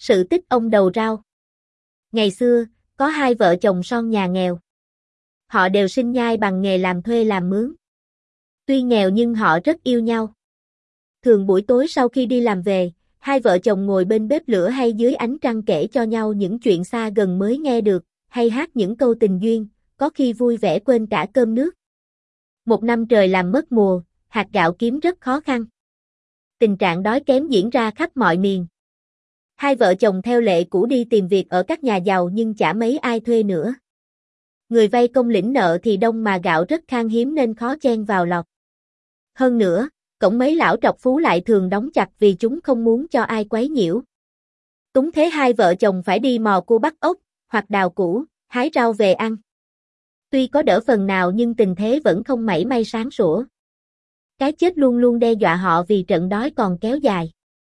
Sự tích ông đầu rau. Ngày xưa, có hai vợ chồng son nhà nghèo. Họ đều sinh nhai bằng nghề làm thuê làm mướn. Tuy nghèo nhưng họ rất yêu nhau. Thường buổi tối sau khi đi làm về, hai vợ chồng ngồi bên bếp lửa hay dưới ánh trăng kể cho nhau những chuyện xa gần mới nghe được, hay hát những câu tình duyên, có khi vui vẻ quên cả cơm nước. Một năm trời làm mất mùa, hạt gạo kiếm rất khó khăn. Tình trạng đói kém diễn ra khắp mọi miền. Hai vợ chồng theo lệ cũ đi tìm việc ở các nhà giàu nhưng chả mấy ai thuê nữa. Người vay công lĩnh nợ thì đông mà gạo rất khan hiếm nên khó chen vào lọt. Hơn nữa, cổng mấy lão trọc phú lại thường đóng chặt vì chúng không muốn cho ai quấy nhiễu. Túng thế hai vợ chồng phải đi mò cua bắt ốc, hoặc đào củ, hái rau về ăn. Tuy có đỡ phần nào nhưng tình thế vẫn không mảy may sáng sủa. Cái chết luôn luôn đe dọa họ vì trận đói còn kéo dài.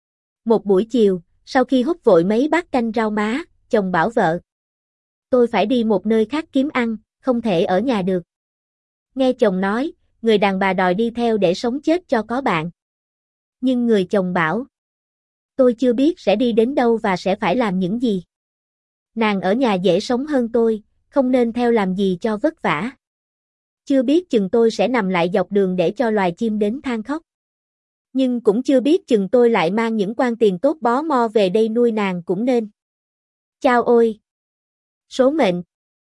Một buổi chiều, sau khi hút vội mấy bát canh rau má, chồng bảo vợ: "Tôi phải đi một nơi khác kiếm ăn, không thể ở nhà được." Nghe chồng nói, người đàn bà đòi đi theo để sống chết cho có bạn. Nhưng người chồng bảo: "Tôi chưa biết sẽ đi đến đâu và sẽ phải làm những gì. Nàng ở nhà dễ sống hơn tôi, không nên theo làm gì cho vất vả. Chưa biết chừng tôi sẽ nằm lại dọc đường để cho loài chim đến than khóc. Nhưng cũng chưa biết chừng tôi lại mang những quan tiền tốt bó mo về đây nuôi nàng cũng nên. Chao ôi! Số mệnh!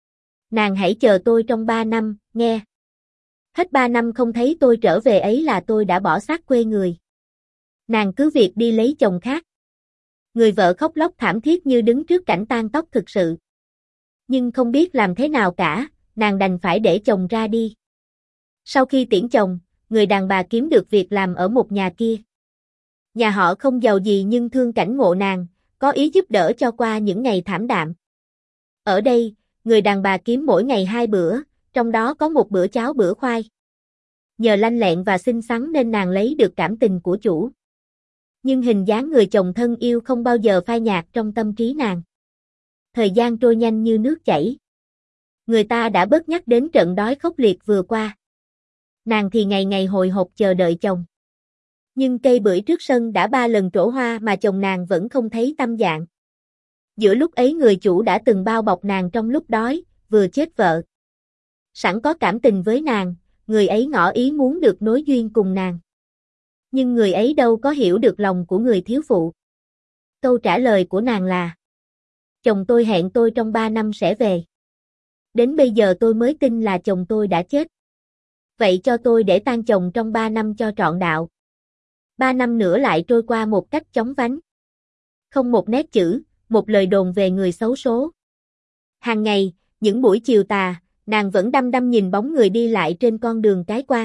Nàng hãy chờ tôi trong 3 năm, nghe. Hết 3 năm không thấy tôi trở về ấy là tôi đã bỏ xác quê người. Nàng cứ việc đi lấy chồng khác." Người vợ khóc lóc thảm thiết như đứng trước cảnh tang tóc thực sự. Nhưng không biết làm thế nào cả, nàng đành phải để chồng ra đi. Sau khi tiễn chồng, người đàn bà kiếm được việc làm ở một nhà kia. Nhà họ không giàu gì nhưng thương cảnh ngộ nàng, có ý giúp đỡ cho qua những ngày thảm đạm. Ở đây, người đàn bà kiếm mỗi ngày 2 bữa, trong đó có một bữa cháo bữa khoai. Nhờ lanh lẹn và xinh xắn nên nàng lấy được cảm tình của chủ. Nhưng hình dáng người chồng thân yêu không bao giờ phai nhạt trong tâm trí nàng. Thời gian trôi nhanh như nước chảy. Người ta đã bớt nhắc đến trận đói khốc liệt vừa qua. Nàng thì ngày ngày hồi hộp chờ đợi chồng. Nhưng cây bưởi trước sân đã 3 lần trổ hoa mà chồng nàng vẫn không thấy tâm dạng. Giữa lúc ấy người chủ đã từng bao bọc nàng trong lúc đói, vừa chết vợ. Sẵn có cảm tình với nàng, người ấy ngỏ ý muốn được nối duyên cùng nàng. Nhưng người ấy đâu có hiểu được lòng của người thiếu phụ. Câu trả lời của nàng là: "Chồng tôi hẹn tôi trong 3 năm sẽ về. Đến bây giờ tôi mới tin là chồng tôi đã chết. Vậy cho tôi để tang chồng trong 3 năm cho trọn đạo." 3 năm nữa lại trôi qua một cách chóng vánh. Không một nét chữ, một lời đồn về người xấu số. Hàng ngày, những buổi chiều tà, nàng vẫn đăm đăm nhìn bóng người đi lại trên con đường cái quan.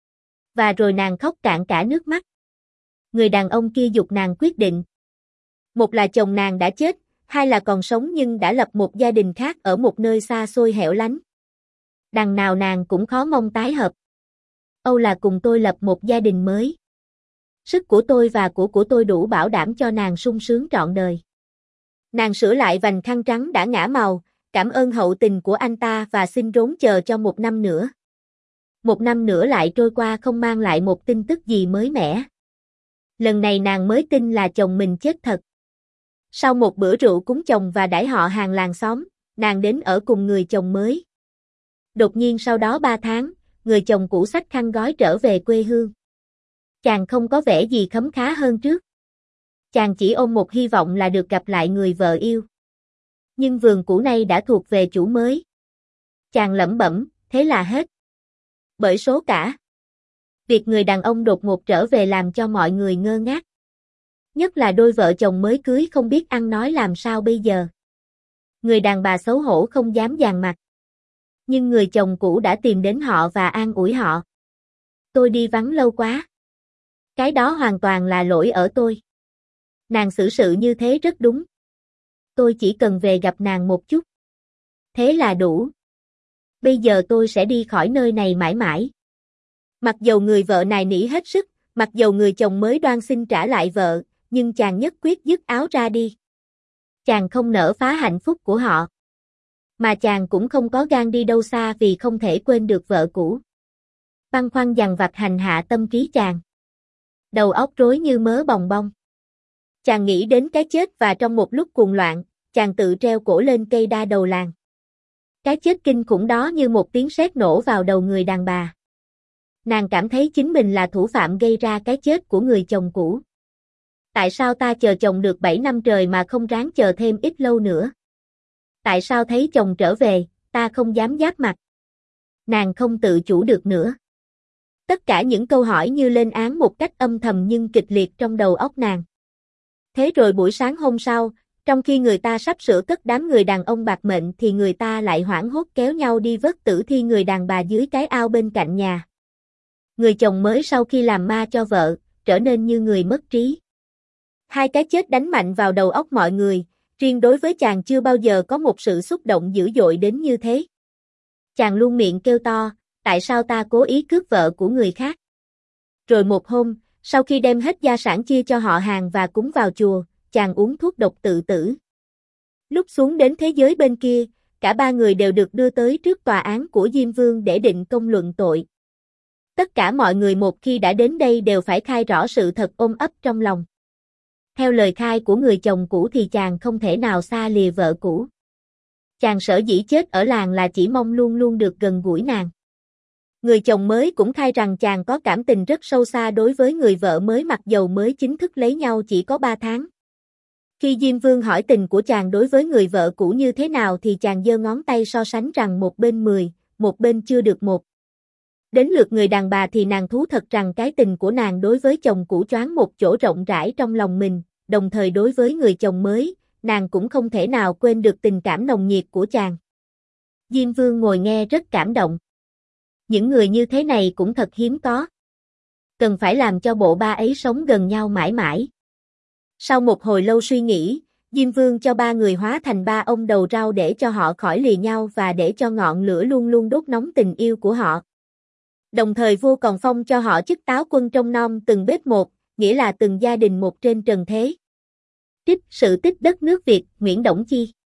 Và rồi nàng khóc cạn cả nước mắt. Người đàn ông kia giục nàng quyết định. Một là chồng nàng đã chết, hai là còn sống nhưng đã lập một gia đình khác ở một nơi xa xôi hẻo lánh. Đằng nào nàng cũng khó mong tái hợp. Âu là cùng tôi lập một gia đình mới. Sức của tôi và của tôi đủ bảo đảm cho nàng sung sướng trọn đời. Nàng sửa lại vành khăn trắng đã ngả màu, cảm ơn hậu tình của anh ta và xin rốn chờ cho 1 năm nữa. 1 năm nữa lại trôi qua không mang lại một tin tức gì mới mẻ. Lần này nàng mới tin là chồng mình chết thật. Sau một bữa rượu cúng chồng và đãi họ hàng làng xóm, nàng đến ở cùng người chồng mới. Đột nhiên sau đó 3 tháng, người chồng cũ xách khăn gói trở về quê hương. Chàng không có vẻ gì khấm khá hơn trước. Chàng chỉ ôm một hy vọng là được gặp lại người vợ yêu. Nhưng vườn cũ nay đã thuộc về chủ mới. Chàng lẩm bẩm, thế là hết. Bởi số cả. Việc người đàn ông đột ngột trở về làm cho mọi người ngơ ngác. Nhất là đôi vợ chồng mới cưới không biết ăn nói làm sao bây giờ. Người đàn bà xấu hổ không dám dàn mặt. Nhưng người chồng cũ đã tìm đến họ và an ủi họ. "Tôi đi vắng lâu quá. Cái đó hoàn toàn là lỗi ở tôi. Nàng xử sự như thế rất đúng. Tôi chỉ cần về gặp nàng một chút. Thế là đủ. Bây giờ tôi sẽ đi khỏi nơi này mãi mãi." Mặc dầu người vợ nài nỉ hết sức, mặc dầu người chồng mới đoan xin trả lại vợ, nhưng chàng nhất quyết dứt áo ra đi. Chàng không nỡ phá hạnh phúc của họ. Mà chàng cũng không có gan đi đâu xa vì không thể quên được vợ cũ. Băn khoăn dằn vặt hành hạ tâm trí chàng. Đầu óc rối như mớ bòng bong. Chàng nghĩ đến cái chết và trong một lúc cuồng loạn, chàng tự treo cổ lên cây đa đầu làng. Cái chết kinh khủng đó như một tiếng sét nổ vào đầu người đàn bà. Nàng cảm thấy chính mình là thủ phạm gây ra cái chết của người chồng cũ. Tại sao ta chờ chồng được 7 năm trời mà không ráng chờ thêm ít lâu nữa? Tại sao thấy chồng trở về, ta không dám giáp mặt? Nàng không tự chủ được nữa. Tất cả những câu hỏi như lên án một cách âm thầm nhưng kịch liệt trong đầu óc nàng. Thế rồi buổi sáng hôm sau, trong khi người ta sắp sửa cất đám người đàn ông bạc mệnh thì người ta lại hoảng hốt kéo nhau đi vớt tử thi người đàn bà dưới cái ao bên cạnh nhà. Người chồng mới sau khi làm ma cho vợ, trở nên như người mất trí. Hai cái chết đánh mạnh vào đầu óc mọi người, riêng đối với chàng chưa bao giờ có một sự xúc động dữ dội đến như thế. Chàng luôn miệng kêu to, tại sao ta cố ý cướp vợ của người khác? Rồi một hôm, sau khi đem hết gia sản chia cho họ hàng và cúng vào chùa, chàng uống thuốc độc tự tử. Lúc xuống đến thế giới bên kia, cả ba người đều được đưa tới trước tòa án của Diêm Vương để định công luận tội. Tất cả mọi người một khi đã đến đây đều phải khai rõ sự thật ôm ấp trong lòng. Theo lời khai của người chồng cũ thì chàng không thể nào xa lìa vợ cũ. Chàng sở dĩ chết ở làng là chỉ mong luôn luôn được gần gũi nàng. Người chồng mới cũng khai rằng chàng có cảm tình rất sâu xa đối với người vợ mới mặc dầu mới chính thức lấy nhau chỉ có 3 tháng. Khi Diêm Vương hỏi tình của chàng đối với người vợ cũ như thế nào thì chàng giơ ngón tay so sánh rằng một bên 10, một bên chưa được 1. Đến lượt người đàn bà thì nàng thú thật rằng cái tình của nàng đối với chồng cũ choáng một chỗ rộng rãi trong lòng mình, đồng thời đối với người chồng mới, nàng cũng không thể nào quên được tình cảm nồng nhiệt của chàng. Diêm Vương ngồi nghe rất cảm động. Những người như thế này cũng thật hiếm có. Cần phải làm cho bộ ba ấy sống gần nhau mãi mãi. Sau một hồi lâu suy nghĩ, Diêm Vương cho ba người hóa thành 3 ông đầu rau để cho họ khỏi lìa nhau và để cho ngọn lửa luôn luôn đốt nóng tình yêu của họ. Đồng thời vua còn phong cho họ chức táo quân trông nom từng bếp một, nghĩa là từng gia đình một trên trần thế. Trích sự tích đất nước Việt, Nguyễn Đổng Chi.